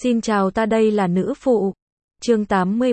Xin chào, ta đây là nữ phụ. Chương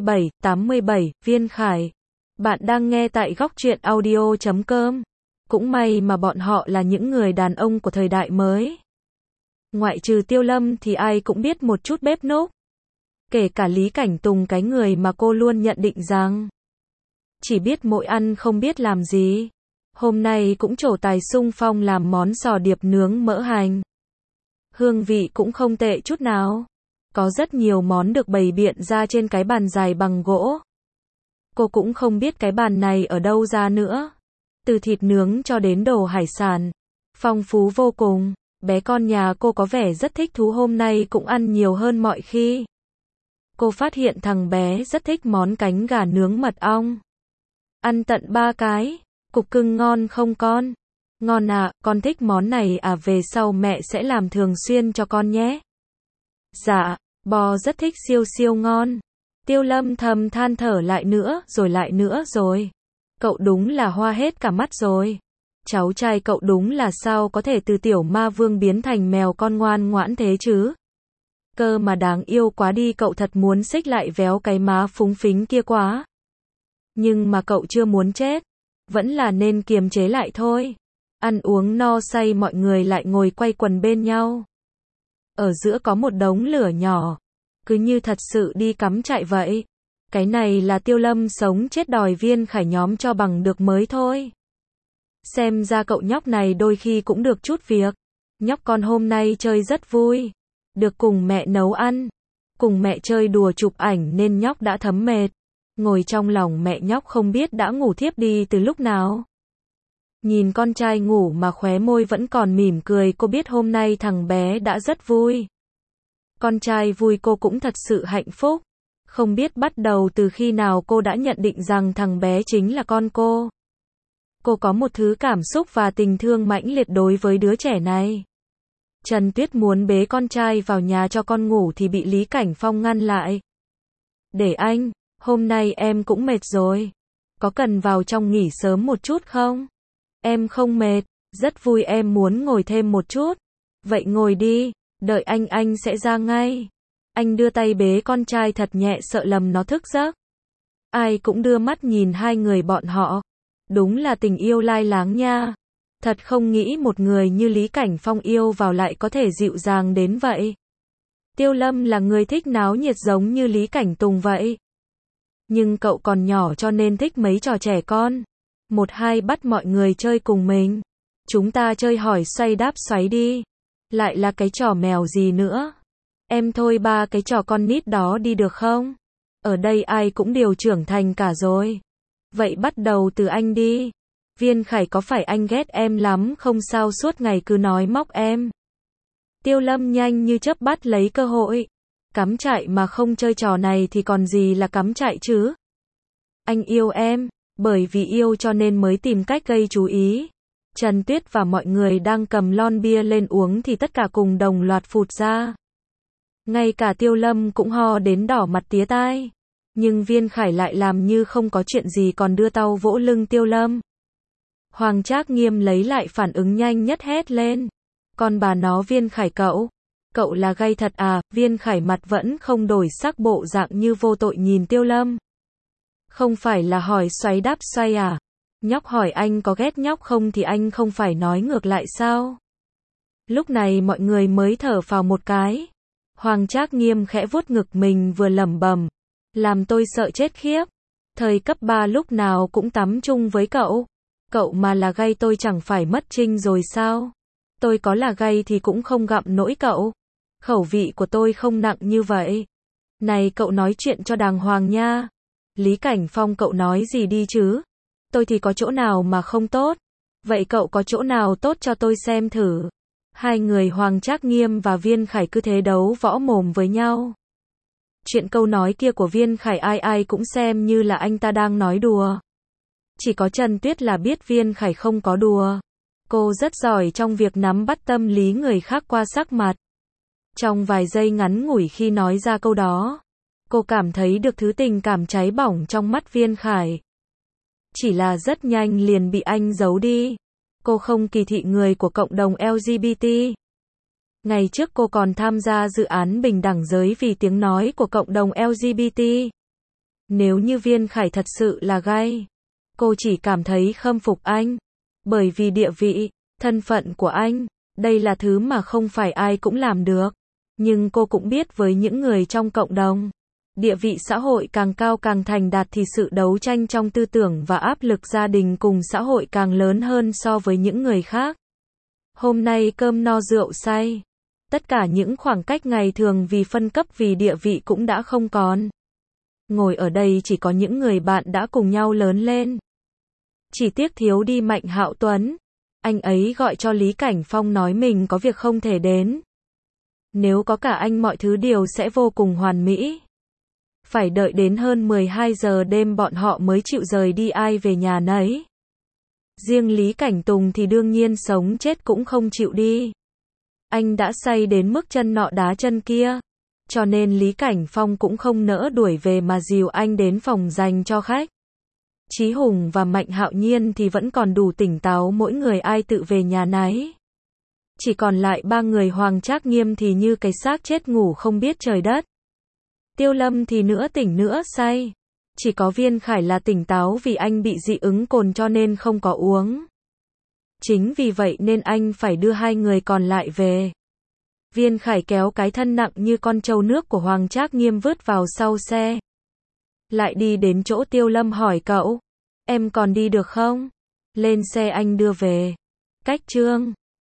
87, Viên Khải. Bạn đang nghe tại góc truyện audio.com. Cũng may mà bọn họ là những người đàn ông của thời đại mới. Ngoại trừ Tiêu Lâm thì ai cũng biết một chút bếp núc. Kể cả Lý Cảnh Tùng, cái người mà cô luôn nhận định rằng chỉ biết mỗi ăn không biết làm gì. Hôm nay cũng trổ tài xung phong làm món sò điệp nướng mỡ hành. Hương vị cũng không tệ chút nào. Có rất nhiều món được bày biện ra trên cái bàn dài bằng gỗ. Cô cũng không biết cái bàn này ở đâu ra nữa. Từ thịt nướng cho đến đồ hải sản. Phong phú vô cùng. Bé con nhà cô có vẻ rất thích thú, hôm nay cũng ăn nhiều hơn mọi khi. Cô phát hiện thằng bé rất thích món cánh gà nướng mật ong. Ăn tận 3 cái. Cục cưng ngon không con? Ngon à, con thích món này à, về sau mẹ sẽ làm thường xuyên cho con nhé. Dạ, bò rất thích, siêu siêu ngon. Tiêu Lâm thầm than thở, lại nữa rồi. Cậu đúng là hoa hết cả mắt rồi. Cháu trai cậu đúng là sao có thể từ tiểu ma vương biến thành mèo con ngoan ngoãn thế chứ? Cơ mà đáng yêu quá đi, cậu thật muốn xích lại véo cái má phúng phính kia quá. Nhưng mà cậu chưa muốn chết. Vẫn là nên kiềm chế lại thôi. Ăn uống no say, mọi người lại ngồi quay quần bên nhau. Ở giữa có một đống lửa nhỏ. Cứ như thật sự đi cắm trại vậy. Cái này là Tiêu Lâm sống chết đòi Viên Khải nhóm cho bằng được mới thôi. Xem ra cậu nhóc này đôi khi cũng được chút việc. Nhóc con hôm nay chơi rất vui. Được cùng mẹ nấu ăn. Cùng mẹ chơi đùa chụp ảnh nên nhóc đã thấm mệt. Ngồi trong lòng mẹ, nhóc không biết đã ngủ thiếp đi từ lúc nào. Nhìn con trai ngủ mà khóe môi vẫn còn mỉm cười, cô biết hôm nay thằng bé đã rất vui. Con trai vui cô cũng thật sự hạnh phúc. Không biết bắt đầu từ khi nào cô đã nhận định rằng thằng bé chính là con cô. Cô có một thứ cảm xúc và tình thương mãnh liệt đối với đứa trẻ này. Trần Tuyết muốn bế con trai vào nhà cho con ngủ thì bị Lý Cảnh Phong ngăn lại. Để anh, hôm nay em cũng mệt rồi. Có cần vào trong nghỉ sớm một chút không? Em không mệt, rất vui, em muốn ngồi thêm một chút. Vậy ngồi đi, đợi anh sẽ ra ngay. Anh đưa tay bế con trai thật nhẹ, sợ lầm nó thức giấc. Ai cũng đưa mắt nhìn hai người bọn họ. Đúng là tình yêu lai láng nha. Thật không nghĩ một người như Lý Cảnh Phong yêu vào lại có thể dịu dàng đến vậy. Tiêu Lâm là người thích náo nhiệt giống như Lý Cảnh Tùng vậy. Nhưng cậu còn nhỏ cho nên thích mấy trò trẻ con. Một hai bắt mọi người chơi cùng mình. Chúng ta chơi hỏi xoay đáp xoáy đi. Lại là cái trò mèo gì nữa? Em thôi, 3 cái trò con nít đó đi được không? Ở đây ai cũng đều trưởng thành cả rồi. Vậy bắt đầu từ anh đi. Viên Khải, có phải anh ghét em lắm không sao suốt ngày cứ nói móc em? Tiêu Lâm nhanh như chớp bắt lấy cơ hội. Cắm trại mà không chơi trò này thì còn gì là cắm trại chứ? Anh yêu em, bởi vì yêu cho nên mới tìm cách gây chú ý. Trần Tuyết và mọi người đang cầm lon bia lên uống thì tất cả cùng đồng loạt phụt ra. Ngay cả Tiêu Lâm cũng ho đến đỏ mặt tía tai. Nhưng Viên Khải lại làm như không có chuyện gì, còn đưa tay vỗ lưng Tiêu Lâm. Hoàng Trác Nghiêm lấy lại phản ứng nhanh nhất hét lên. Con bà nó, Viên Khải cậu là gay thật à? Viên Khải mặt vẫn không đổi sắc, bộ dạng như vô tội nhìn Tiêu Lâm. Không phải là hỏi xoáy đáp xoay à? Nhóc hỏi anh có ghét nhóc không thì anh không phải nói ngược lại sao? Lúc này mọi người mới thở phào một cái. Hoàng Trác Nghiêm khẽ vuốt ngực mình vừa lẩm bẩm. Làm tôi sợ chết khiếp. Thời cấp 3 lúc nào cũng tắm chung với cậu. Cậu mà là gay tôi chẳng phải mất trinh rồi sao? Tôi có là gay thì cũng không gặm nổi cậu. Khẩu vị của tôi không nặng như vậy. Này cậu nói chuyện cho đàng hoàng nha. Lý Cảnh Phong, cậu nói gì đi chứ? Tôi thì có chỗ nào mà không tốt? Vậy cậu có chỗ nào tốt cho tôi xem thử? Hai người Hoàng Trác Nghiêm và Viên Khải cứ thế đấu võ mồm với nhau. Chuyện câu nói kia của Viên Khải ai cũng xem như là anh ta đang nói đùa. Chỉ có Trần Tuyết là biết Viên Khải không có đùa. Cô rất giỏi trong việc nắm bắt tâm lý người khác qua sắc mặt. Trong vài giây ngắn ngủi khi nói ra câu đó, cô cảm thấy được thứ tình cảm cháy bỏng trong mắt Viên Khải. Chỉ là rất nhanh liền bị anh giấu đi. Cô không kỳ thị người của cộng đồng LGBT. Ngày trước cô còn tham gia dự án bình đẳng giới vì tiếng nói của cộng đồng LGBT. Nếu như Viên Khải thật sự là gay, cô chỉ cảm thấy khâm phục anh. Bởi vì địa vị, thân phận của anh, đây là thứ mà không phải ai cũng làm được. Nhưng cô cũng biết với những người trong cộng đồng, địa vị xã hội càng cao càng thành đạt thì sự đấu tranh trong tư tưởng và áp lực gia đình cùng xã hội càng lớn hơn so với những người khác. Hôm nay cơm no rượu say. Tất cả những khoảng cách ngày thường vì phân cấp vì địa vị cũng đã không còn. Ngồi ở đây chỉ có những người bạn đã cùng nhau lớn lên. Chỉ tiếc thiếu đi Mạnh Hạo Tuấn. Anh ấy gọi cho Lý Cảnh Phong nói mình có việc không thể đến. Nếu có cả anh mọi thứ đều sẽ vô cùng hoàn mỹ. Phải đợi đến hơn 12 giờ đêm bọn họ mới chịu rời đi, ai về nhà nấy. Riêng Lý Cảnh Tùng thì đương nhiên sống chết cũng không chịu đi. Anh đã say đến mức chân nọ đá chân kia. Cho nên Lý Cảnh Phong cũng không nỡ đuổi về mà dìu anh đến phòng dành cho khách. Chí Hùng và Mạnh Hạo Nhiên thì vẫn còn đủ tỉnh táo, mỗi người ai tự về nhà nấy. Chỉ còn lại ba người Hoàng Trác Nghiêm thì như cái xác chết ngủ không biết trời đất. Tiêu Lâm thì nửa tỉnh nửa say. Chỉ có Viên Khải là tỉnh táo vì anh bị dị ứng cồn cho nên không có uống. Chính vì vậy nên anh phải đưa hai người còn lại về. Viên Khải kéo cái thân nặng như con trâu nước của Hoàng Trác Nghiêm vứt vào sau xe. Lại đi đến chỗ Tiêu Lâm hỏi cậu, em còn đi được không? Lên xe anh đưa về. Cách Trương